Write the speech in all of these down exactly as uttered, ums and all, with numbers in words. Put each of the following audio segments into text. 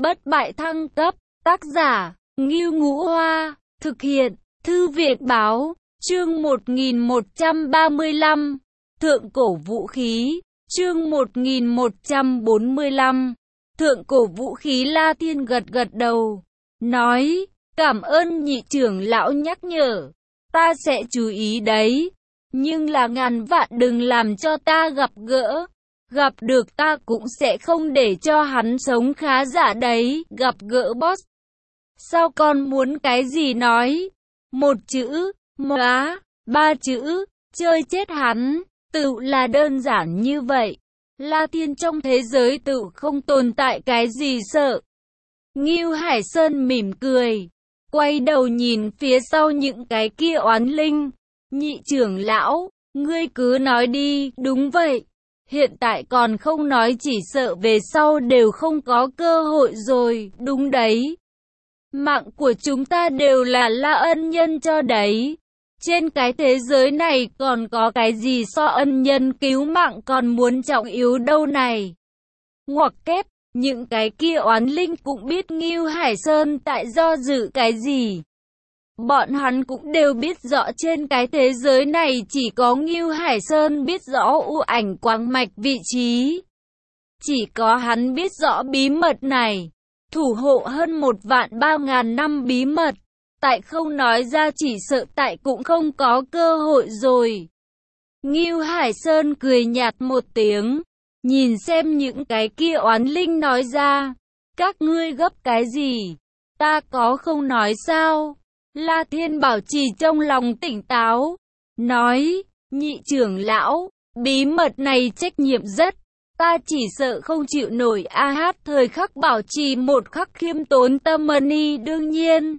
Bất bại thăng cấp, tác giả, Ngưu Ngũ Hoa, thực hiện, Thư viện báo, chương một nghìn một trăm ba mươi lăm, Thượng cổ vũ khí, chương một nghìn một trăm bốn mươi lăm, Thượng cổ vũ khí. La Thiên gật gật đầu, nói, cảm ơn nhị trưởng lão nhắc nhở, ta sẽ chú ý đấy, nhưng là ngàn vạn đừng làm cho ta gặp gỡ. Gặp được ta cũng sẽ không để cho hắn sống khá giả đấy. Gặp gỡ boss. Sao con muốn cái gì nói? Một chữ, móa, ba chữ, chơi chết hắn. Tự là đơn giản như vậy. La Thiên trong thế giới tự không tồn tại cái gì sợ. Ngưu Hải Sơn mỉm cười, quay đầu nhìn phía sau những cái kia oán linh. Nhị trưởng lão, ngươi cứ nói đi. Đúng vậy. Hiện tại còn không nói chỉ sợ về sau đều không có cơ hội rồi. Đúng đấy. Mạng của chúng ta đều là La ân nhân cho đấy. Trên cái thế giới này còn có cái gì so ân nhân cứu mạng còn muốn trọng yếu đâu này. Ngoặc kép, những cái kia oán linh cũng biết Ngưu Hải Sơn tại do dự cái gì. Bọn hắn cũng đều biết rõ trên cái thế giới này chỉ có Ngưu Hải Sơn biết rõ u ảnh quang mạch vị trí. Chỉ có hắn biết rõ bí mật này. Thủ hộ hơn một vạn ba ngàn năm bí mật. Tại không nói ra chỉ sợ tại cũng không có cơ hội rồi. Ngưu Hải Sơn cười nhạt một tiếng. Nhìn xem những cái kia oán linh nói ra. Các ngươi gấp cái gì? Ta có không nói sao? La Thiên bảo trì trong lòng tỉnh táo. Nói, nhị trưởng lão, bí mật này trách nhiệm rất. Ta chỉ sợ không chịu nổi. A hát thời khắc bảo trì một khắc khiêm tốn tâm ni. Đương nhiên,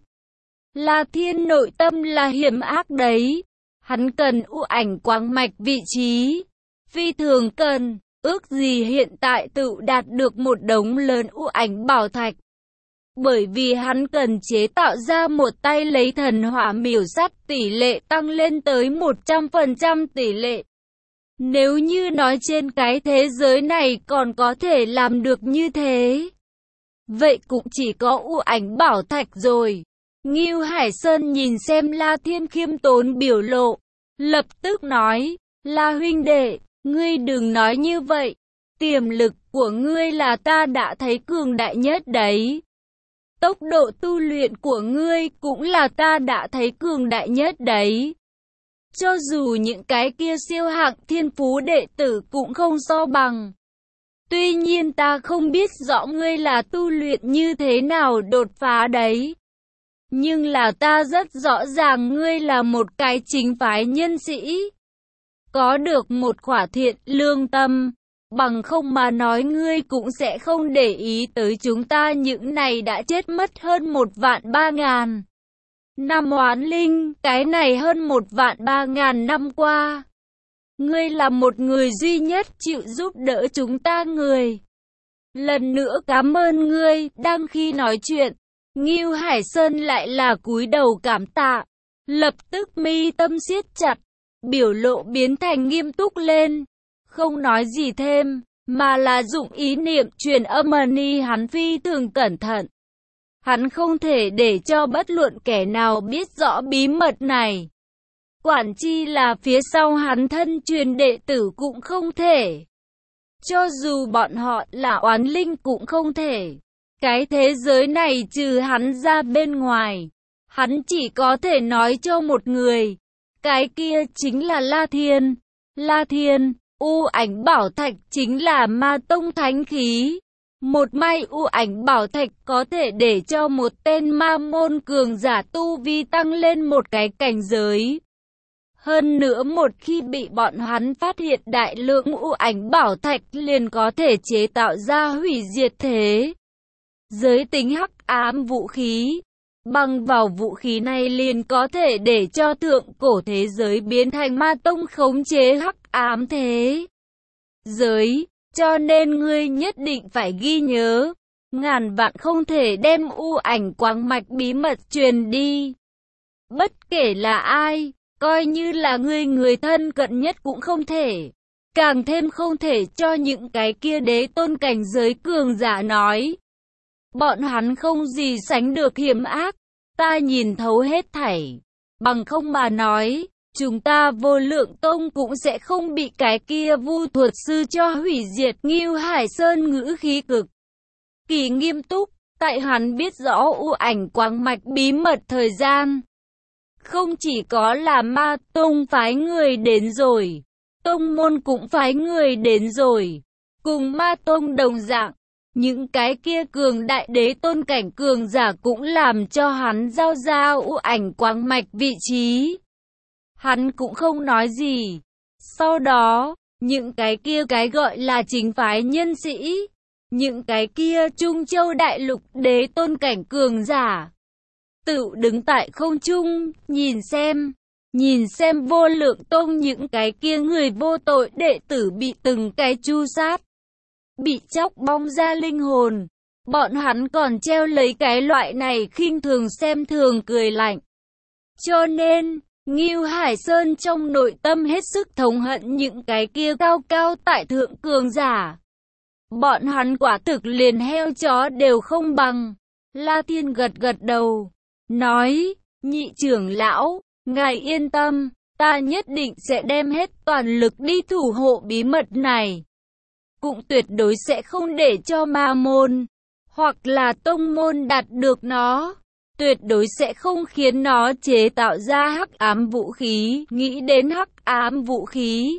La Thiên nội tâm là hiểm ác đấy. Hắn cần u ảnh quang mạch vị trí. Phi thường cần, ước gì hiện tại tự đạt được một đống lớn u ảnh bảo thạch. Bởi vì hắn cần chế tạo ra một tay lấy thần hỏa miểu sát tỷ lệ tăng lên tới một trăm phần trăm tỷ lệ. Nếu như nói trên cái thế giới này còn có thể làm được như thế, vậy cũng chỉ có u ảnh bảo thạch rồi. Ngưu Hải Sơn nhìn xem La Thiên khiêm tốn biểu lộ, lập tức nói, La huynh đệ, ngươi đừng nói như vậy, tiềm lực của ngươi là ta đã thấy cường đại nhất đấy. Tốc độ tu luyện của ngươi cũng là ta đã thấy cường đại nhất đấy. Cho dù những cái kia siêu hạng thiên phú đệ tử cũng không so bằng. Tuy nhiên ta không biết rõ ngươi là tu luyện như thế nào đột phá đấy. Nhưng là ta rất rõ ràng ngươi là một cái chính phái nhân sĩ. Có được một khỏa thiện lương tâm. Bằng không mà nói ngươi cũng sẽ không để ý tới chúng ta những này đã chết mất hơn một vạn ba ngàn. Năm oán linh, cái này hơn một vạn ba ngàn năm qua. Ngươi là một người duy nhất chịu giúp đỡ chúng ta người. Lần nữa cảm ơn ngươi. Đang khi nói chuyện, Ngưu Hải Sơn lại là cúi đầu cảm tạ. Lập tức mi tâm siết chặt, biểu lộ biến thành nghiêm túc lên. Không nói gì thêm, mà là dụng ý niệm truyền âm ni. Hắn phi thường cẩn thận. Hắn không thể để cho bất luận kẻ nào biết rõ bí mật này. Quản chi là phía sau hắn thân truyền đệ tử cũng không thể. Cho dù bọn họ là oán linh cũng không thể. Cái thế giới này trừ hắn ra bên ngoài, hắn chỉ có thể nói cho một người. Cái kia chính là La Thiên. La Thiên, u ảnh bảo thạch chính là ma tông thánh khí. Một mai u ảnh bảo thạch có thể để cho một tên ma môn cường giả tu vi tăng lên một cái cảnh giới. Hơn nữa một khi bị bọn hắn phát hiện đại lượng u ảnh bảo thạch liền có thể chế tạo ra hủy diệt thế giới tính hắc ám vũ khí. Bằng vào vũ khí này liền có thể để cho thượng cổ thế giới biến thành ma tông khống chế hắc ám thế giới. Cho nên ngươi nhất định phải ghi nhớ, ngàn vạn không thể đem u ảnh quang mạch bí mật truyền đi. Bất kể là ai, coi như là ngươi người thân cận nhất cũng không thể. Càng thêm không thể cho những cái kia đế tôn cảnh giới cường giả nói. Bọn hắn không gì sánh được hiểm ác, ta nhìn thấu hết thảy. Bằng không mà nói, chúng ta Vô Lượng Tông cũng sẽ không bị cái kia Vu thuật sư cho hủy diệt. Ngưu Hải Sơn ngữ khí cực kỳ nghiêm túc, tại hắn biết rõ U Ảnh Quang Mạch bí mật thời gian. Không chỉ có là Ma Tông phái người đến rồi, Tông môn cũng phái người đến rồi, cùng Ma Tông đồng dạng. Những cái kia cường đại đế tôn cảnh cường giả cũng làm cho hắn giao ra U Ảnh Quang Mạch vị trí. Hắn cũng không nói gì. Sau đó, những cái kia cái gọi là chính phái nhân sĩ, những cái kia Trung Châu Đại Lục đế tôn cảnh cường giả, tự đứng tại không trung, nhìn xem, nhìn xem Vô Lượng Tông những cái kia người vô tội đệ tử bị từng cái chu sát, bị chóc bong ra linh hồn. Bọn hắn còn treo lấy cái loại này khinh thường xem thường cười lạnh. Cho nên, Ngưu Hải Sơn trong nội tâm hết sức thống hận những cái kia cao cao tại thượng cường giả. Bọn hắn quả thực liền heo chó đều không bằng. La Thiên gật gật đầu, nói, nhị trưởng lão, ngài yên tâm, ta nhất định sẽ đem hết toàn lực đi thủ hộ bí mật này. Cũng tuyệt đối sẽ không để cho ma môn, hoặc là tông môn đạt được nó. Tuyệt đối sẽ không khiến nó chế tạo ra hắc ám vũ khí. Nghĩ đến hắc ám vũ khí,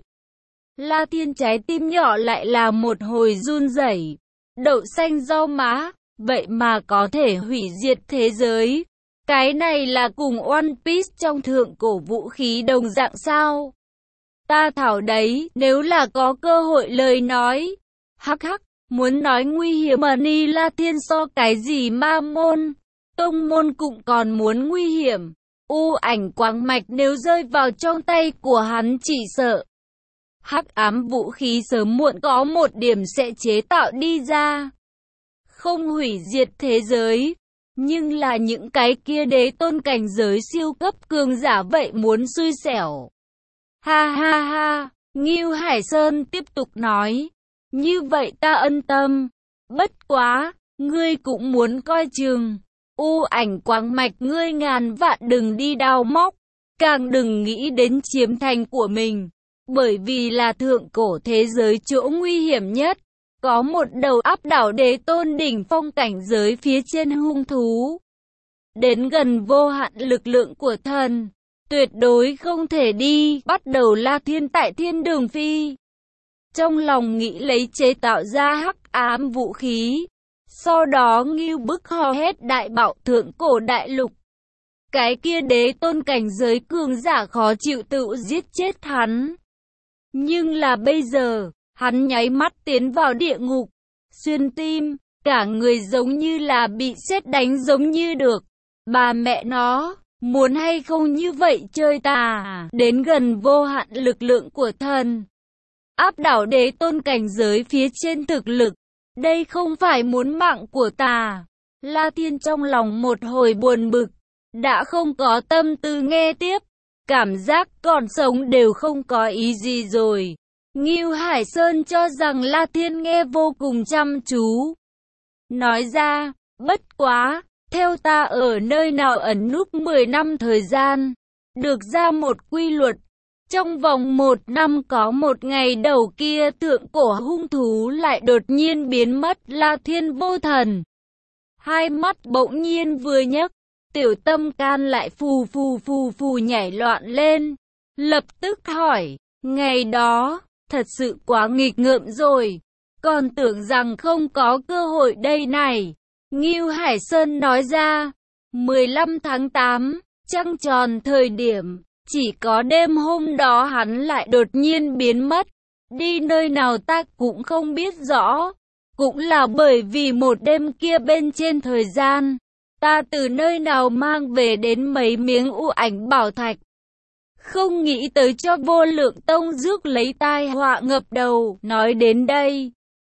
La Thiên trái tim nhỏ lại là một hồi run rẩy. Đậu xanh rau má, vậy mà có thể hủy diệt thế giới. Cái này là cùng One Piece trong thượng cổ vũ khí đồng dạng sao? Ta thảo đấy, nếu là có cơ hội lời nói. Hắc hắc, muốn nói nguy hiểm mà ni La Thiên so cái gì ma môn, tông môn cũng còn muốn nguy hiểm. U Ảnh Quang Mạch nếu rơi vào trong tay của hắn chỉ sợ hắc ám vũ khí sớm muộn có một điểm sẽ chế tạo đi ra. Không hủy diệt thế giới, nhưng là những cái kia đế tôn cảnh giới siêu cấp cường giả vậy muốn xui xẻo. Ha ha ha, Ngưu Hải Sơn tiếp tục nói, như vậy ta ân tâm. Bất quá, ngươi cũng muốn coi chừng. U Ảnh Quang Mạch ngươi ngàn vạn đừng đi đào móc, càng đừng nghĩ đến chiếm thành của mình. Bởi vì là thượng cổ thế giới chỗ nguy hiểm nhất, có một đầu áp đảo đế tôn đỉnh phong cảnh giới phía trên hung thú. Đến gần vô hạn lực lượng của thần, tuyệt đối không thể đi. Bắt đầu La Thiên tại thiên đường phi, trong lòng nghĩ lấy chế tạo ra hắc ám vũ khí. Sau đó ngưu bức hò hét đại bạo thượng cổ đại lục. Cái kia đế tôn cảnh giới cường giả khó chịu tự giết chết hắn. Nhưng là bây giờ, hắn nháy mắt tiến vào địa ngục, xuyên tim, cả người giống như là bị sét đánh giống như được. Bà mẹ nó, muốn hay không như vậy chơi ta? Đến gần vô hạn lực lượng của thần, áp đảo đế tôn cảnh giới phía trên thực lực. Đây không phải muốn mạng của ta. La Thiên trong lòng một hồi buồn bực, đã không có tâm tư nghe tiếp. Cảm giác còn sống đều không có ý gì rồi. Ngưu Hải Sơn cho rằng La Thiên nghe vô cùng chăm chú. Nói ra, bất quá, theo ta ở nơi nào ẩn núp mười năm thời gian, được ra một quy luật. Trong vòng một năm có một ngày đầu kia thượng cổ hung thú lại đột nhiên biến mất. La Thiên vô thần, hai mắt bỗng nhiên vừa nhấc, tiểu tâm can lại phù phù phù phù nhảy loạn lên. Lập tức hỏi, ngày đó, thật sự quá nghịch ngợm rồi, còn tưởng rằng không có cơ hội đây này. Ngưu Hải Sơn nói ra, mười lăm tháng tám, trăng tròn thời điểm, chỉ có đêm hôm đó hắn lại đột nhiên biến mất. Đi nơi nào ta cũng không biết rõ. Cũng là bởi vì một đêm kia bên trên thời gian, ta từ nơi nào mang về đến mấy miếng u ảnh bảo thạch. Không nghĩ tới cho Vô Lượng Tông rước lấy tai họa ngập đầu. Nói đến đây,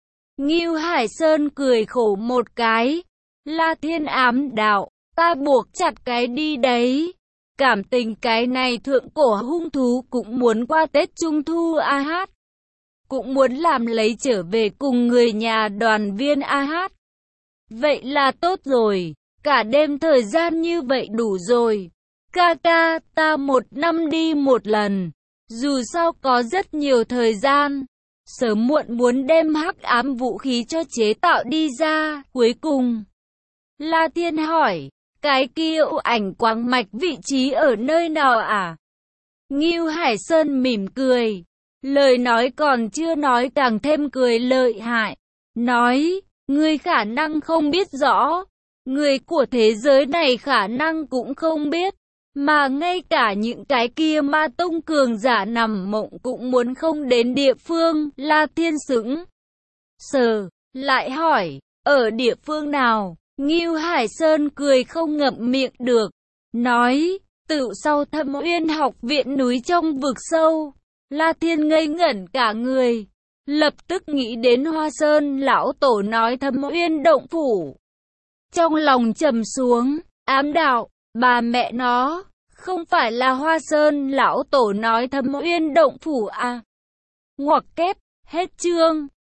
Ngưu Hải Sơn cười khổ một cái. La Thiên ám đạo, ta buộc chặt cái đi đấy. Cảm tình cái này thượng cổ hung thú cũng muốn qua Tết Trung Thu a hát. Cũng muốn làm lấy trở về cùng người nhà đoàn viên a hát. Vậy là tốt rồi, cả đêm thời gian như vậy đủ rồi. Ca ca, ta một năm đi một lần. Dù sao có rất nhiều thời gian. Sớm muộn muốn đem hắc ám vũ khí cho chế tạo đi ra. Cuối cùng, La Thiên hỏi, cái kia u ảnh quáng mạch vị trí ở nơi nào à? Ngưu Hải Sơn mỉm cười. Lời nói còn chưa nói càng thêm cười lợi hại. Nói, ngươi khả năng không biết rõ. Người của thế giới này khả năng cũng không biết. Mà ngay cả những cái kia ma tông cường giả nằm mộng cũng muốn không đến địa phương. La Thiên sững sờ, lại hỏi, ở địa phương nào? Ngưu Hải Sơn cười không ngậm miệng được. Nói, tự sau Thâm Uyên học viện núi trong vực sâu. La Thiên ngây ngẩn cả người. Lập tức nghĩ đến Hoa Sơn lão tổ nói Thâm Uyên động phủ. Trong lòng trầm xuống, ám đạo, bà mẹ nó, không phải là Hoa Sơn lão tổ nói Thâm Uyên động phủ à? Ngoặc kép, hết chương.